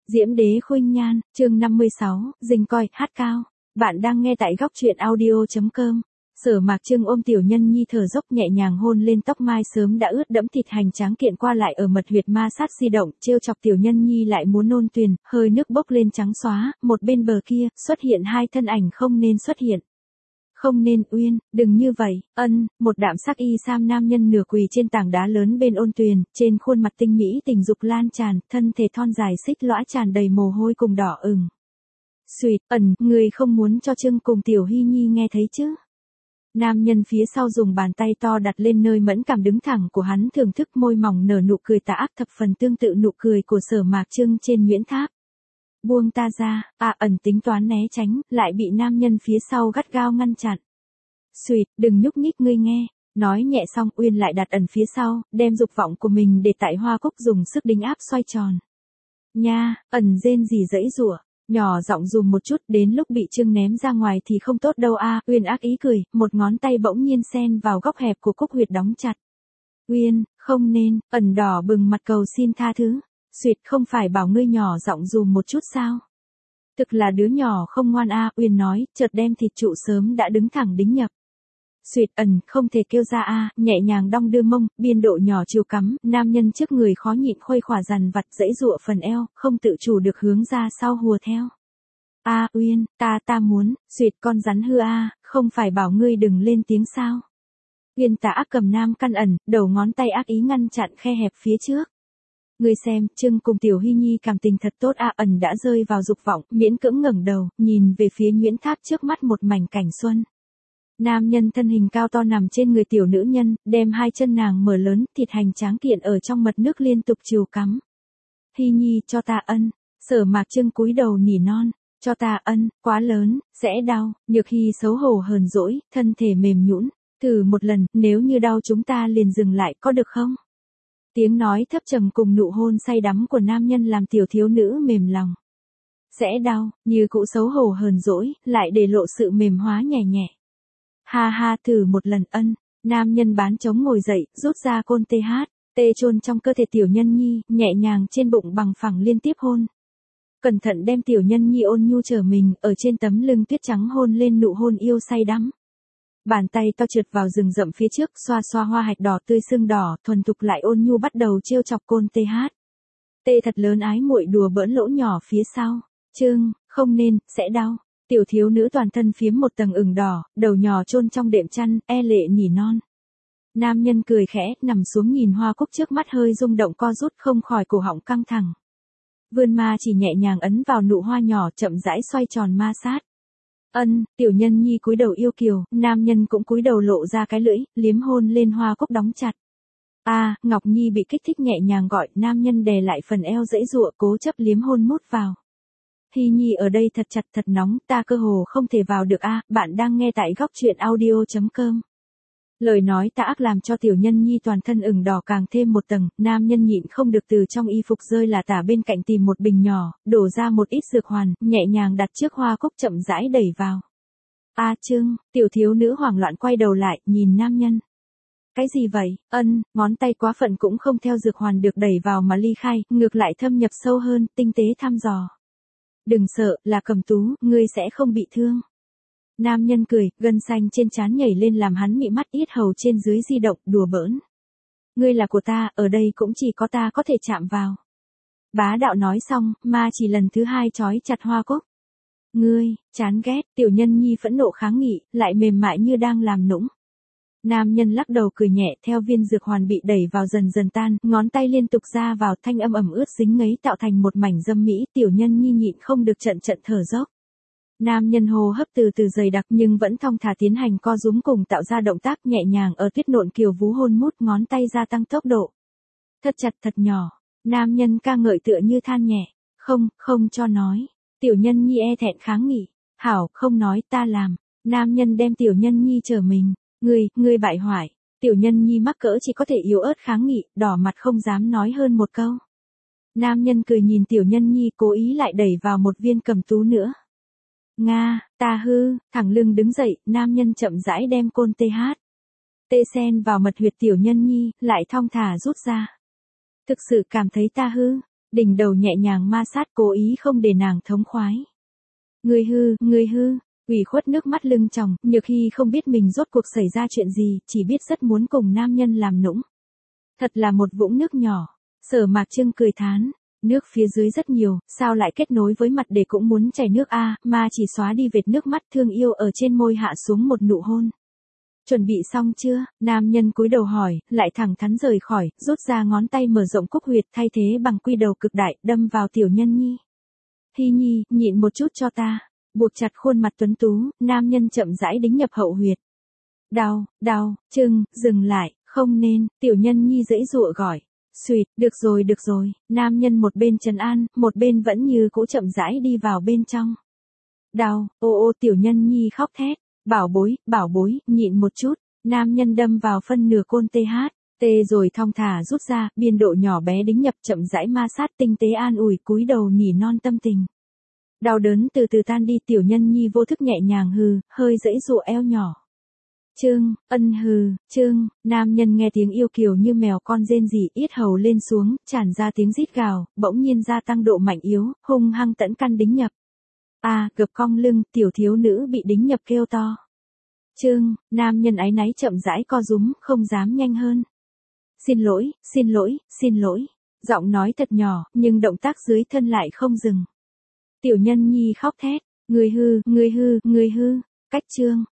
Diễm đế khuynh nhan, chương 56, dình coi, hát cao. Bạn đang nghe tại góc truyện audio.com. Sở Mạc Trưng ôm Tiểu Nhân Nhi thở dốc nhẹ nhàng hôn lên tóc mai sớm đã ướt đẫm thịt hành tráng kiện qua lại ở mật huyệt ma sát di động, trêu chọc Tiểu Nhân Nhi lại muốn nôn tuyền, hơi nước bốc lên trắng xóa, một bên bờ kia, xuất hiện hai thân ảnh không nên xuất hiện. Không nên, Uyên, đừng như vậy, một đạm sắc y sam nam nhân nửa quỳ trên tảng đá lớn bên ôn tuyền, trên khuôn mặt tinh mỹ tình dục lan tràn, thân thể thon dài xích lõa tràn đầy mồ hôi cùng đỏ ửng. Xuyệt, người không muốn cho Trưng cùng Tiểu Hy Nhi nghe thấy chứ? Nam nhân phía sau dùng bàn tay to đặt lên nơi mẫn cảm đứng thẳng của hắn thưởng thức môi mỏng nở nụ cười tà ác thập phần tương tự nụ cười của Sở Mạc Trưng trên Nguyễn Tháp. Buông ta ra, tính toán né tránh, lại bị nam nhân phía sau gắt gao ngăn chặn. Xuyệt, đừng nhúc nhích ngươi nghe. Nói nhẹ xong Uyên lại đặt phía sau, đem dục vọng của mình để tại hoa cúc dùng sức đính áp xoay tròn. Nha, rên gì dãy rủa, nhỏ giọng dùng một chút đến lúc bị Trưng ném ra ngoài thì không tốt đâu Uyên ác ý cười, một ngón tay bỗng nhiên xen vào góc hẹp của cúc huyệt đóng chặt. Uyên, không nên, đỏ bừng mặt cầu xin tha thứ. Xuyệt không phải bảo ngươi nhỏ giọng dùm một chút sao? Thực là đứa nhỏ không ngoan Uyên nói, chợt đem thịt trụ sớm đã đứng thẳng đính nhập. Xuyệt không thể kêu ra nhẹ nhàng đong đưa mông, biên độ nhỏ chiều cắm, nam nhân trước người khó nhịn khuây khỏa dằn vặt dãy dụa phần eo, không tự chủ được hướng ra sau hùa theo. Uyên, ta muốn, Xuyệt con rắn hư không phải bảo ngươi đừng lên tiếng sao? Uyên tà ác cầm nam căn đầu ngón tay ác ý ngăn chặn khe hẹp phía trước. Ngươi xem, Trưng cùng Tiểu Hy Nhi cảm tình thật tốt đã rơi vào dục vọng, miễn cưỡng ngẩng đầu, nhìn về phía Nguyễn Tháp trước mắt một mảnh cảnh xuân. Nam nhân thân hình cao to nằm trên người tiểu nữ nhân, đem hai chân nàng mở lớn, thịt hành tráng kiện ở trong mật nước liên tục chiều cắm. Hy Nhi cho ta Sở Mạc Trưng cúi đầu nỉ non, cho ta quá lớn, sẽ đau, Nhược Hy xấu hổ hờn dỗi, thân thể mềm nhũn, thử một lần, nếu như đau chúng ta liền dừng lại có được không? Tiếng nói thấp trầm cùng nụ hôn say đắm của nam nhân làm tiểu thiếu nữ mềm lòng. Sẽ đau, như cũ xấu hổ hờn dỗi, lại để lộ sự mềm hóa nhẹ nhẹ. Ha, thử một lần nam nhân bán trống ngồi dậy, rút ra côn tê chôn trong cơ thể Tiểu Nhân Nhi, nhẹ nhàng trên bụng bằng phẳng liên tiếp hôn. Cẩn thận đem Tiểu Nhân Nhi ôn nhu trở mình, ở trên tấm lưng tuyết trắng hôn lên nụ hôn yêu say đắm. Bàn tay to trượt vào rừng rậm phía trước, xoa xoa hoa hạch đỏ tươi sưng đỏ, thuần thục lại ôn nhu bắt đầu trêu chọc côn tê thật lớn ái muội đùa bỡn lỗ nhỏ phía sau. Trưng, không nên, sẽ đau. Tiểu thiếu nữ toàn thân phiếm một tầng ửng đỏ, đầu nhỏ chôn trong đệm chăn, lệ nỉ non. Nam nhân cười khẽ, nằm xuống nhìn hoa cúc trước mắt hơi rung động co rút không khỏi cổ họng căng thẳng. Vươn ma chỉ nhẹ nhàng ấn vào nụ hoa nhỏ chậm rãi xoay tròn ma sát. Tiểu Nhân Nhi cúi đầu yêu kiều, nam nhân cũng cúi đầu lộ ra cái lưỡi, liếm hôn lên hoa cúc đóng chặt. Ngọc Nhi bị kích thích nhẹ nhàng gọi, nam nhân đè lại phần eo dãy dụa cố chấp liếm hôn mút vào. Hy Nhi ở đây thật chặt thật nóng, ta cơ hồ không thể vào được bạn đang nghe tại góc truyện audio.com. Lời nói tà ác làm cho Tiểu Nhân Nhi toàn thân ửng đỏ càng thêm một tầng, nam nhân nhịn không được từ trong y phục rơi là tả bên cạnh tìm một bình nhỏ, đổ ra một ít dược hoàn, nhẹ nhàng đặt trước hoa cúc chậm rãi đẩy vào. Trưng, tiểu thiếu nữ hoảng loạn quay đầu lại, nhìn nam nhân. Cái gì vậy? Ngón tay quá phận cũng không theo dược hoàn được đẩy vào mà ly khai, ngược lại thâm nhập sâu hơn, tinh tế thăm dò. Đừng sợ, là Cầm Tú, ngươi sẽ không bị thương. Nam nhân cười, gân xanh trên trán nhảy lên làm hắn mị mắt yết hầu trên dưới di động, đùa bỡn. Ngươi là của ta, ở đây cũng chỉ có ta có thể chạm vào. Bá đạo nói xong, ma chỉ lần thứ hai trói chặt hoa cúc. Ngươi, chán ghét, Tiểu Nhân Nhi phẫn nộ kháng nghị, lại mềm mại như đang làm nũng. Nam nhân lắc đầu cười nhẹ theo viên dược hoàn bị đẩy vào dần dần tan, ngón tay liên tục ra vào thanh âm ẩm ướt dính ngấy tạo thành một mảnh dâm mỹ, Tiểu Nhân Nhi nhịn không được trận thở dốc. Nam nhân hô hấp từ từ dày đặc nhưng vẫn thong thả tiến hành co rúm cùng tạo ra động tác nhẹ nhàng ở tuyết nộn kiều vú hôn mút ngón tay gia tăng tốc độ. Thật chặt thật nhỏ, nam nhân ca ngợi tựa như than nhẹ, không cho nói. Tiểu Nhân Nhi thẹn kháng nghị, hảo không nói ta làm. Nam nhân đem Tiểu Nhân Nhi trở mình, ngươi bại hoại. Tiểu Nhân Nhi mắc cỡ chỉ có thể yếu ớt kháng nghị, đỏ mặt không dám nói hơn một câu. Nam nhân cười nhìn Tiểu Nhân Nhi cố ý lại đẩy vào một viên Cầm Tú nữa. Nga, ta hư, thẳng lưng đứng dậy, nam nhân chậm rãi đem côn tê sen vào mật huyệt Tiểu Nhân Nhi, lại thong thả rút ra. Thực sự cảm thấy ta hư, đỉnh đầu nhẹ nhàng ma sát cố ý không để nàng thống khoái. Người hư, ủy khuất nước mắt lưng tròng, Nhược Hy không biết mình rốt cuộc xảy ra chuyện gì, chỉ biết rất muốn cùng nam nhân làm nũng. Thật là một vũng nước nhỏ. Sở Mạc Trưng cười thán, nước phía dưới rất nhiều, sao lại kết nối với mặt để cũng muốn chảy nước a, mà chỉ xóa đi vệt nước mắt thương yêu ở trên môi hạ xuống một nụ hôn. Chuẩn bị xong chưa? Nam nhân cúi đầu hỏi, lại thẳng thắn rời khỏi, rút ra ngón tay mở rộng cúc huyệt thay thế bằng quy đầu cực đại, đâm vào Tiểu Nhân Nhi. Hy Nhi, nhịn một chút cho ta. Buộc chặt khuôn mặt tuấn tú, nam nhân chậm rãi đính nhập hậu huyệt. Đau, Trưng, dừng lại, không nên, Tiểu Nhân Nhi giãy giụa gọi. Xuyệt, được rồi, nam nhân một bên trấn an, một bên vẫn như cũ chậm rãi đi vào bên trong. Đau, ô Tiểu Nhân Nhi khóc thét, bảo bối, nhịn một chút, nam nhân đâm vào phân nửa côn tê rồi thong thả rút ra, biên độ nhỏ bé đính nhập chậm rãi ma sát tinh tế an ủi cúi đầu nỉ non tâm tình. Đau đớn từ từ tan đi, Tiểu Nhân Nhi vô thức nhẹ nhàng hừ, hơi giãy giụa eo nhỏ. Trương, nam nhân nghe tiếng yêu kiều như mèo con rên rỉ, yết hầu lên xuống, tràn ra tiếng rít gào, bỗng nhiên gia tăng độ mạnh yếu, hung hăng tẫn căn đính nhập. Gập cong lưng, tiểu thiếu nữ bị đính nhập kêu to. Trương, nam nhân áy náy chậm rãi co rúm, không dám nhanh hơn. Xin lỗi. Giọng nói thật nhỏ, nhưng động tác dưới thân lại không dừng. Tiểu Nhân Nhi khóc thét, người hư, cách Trương,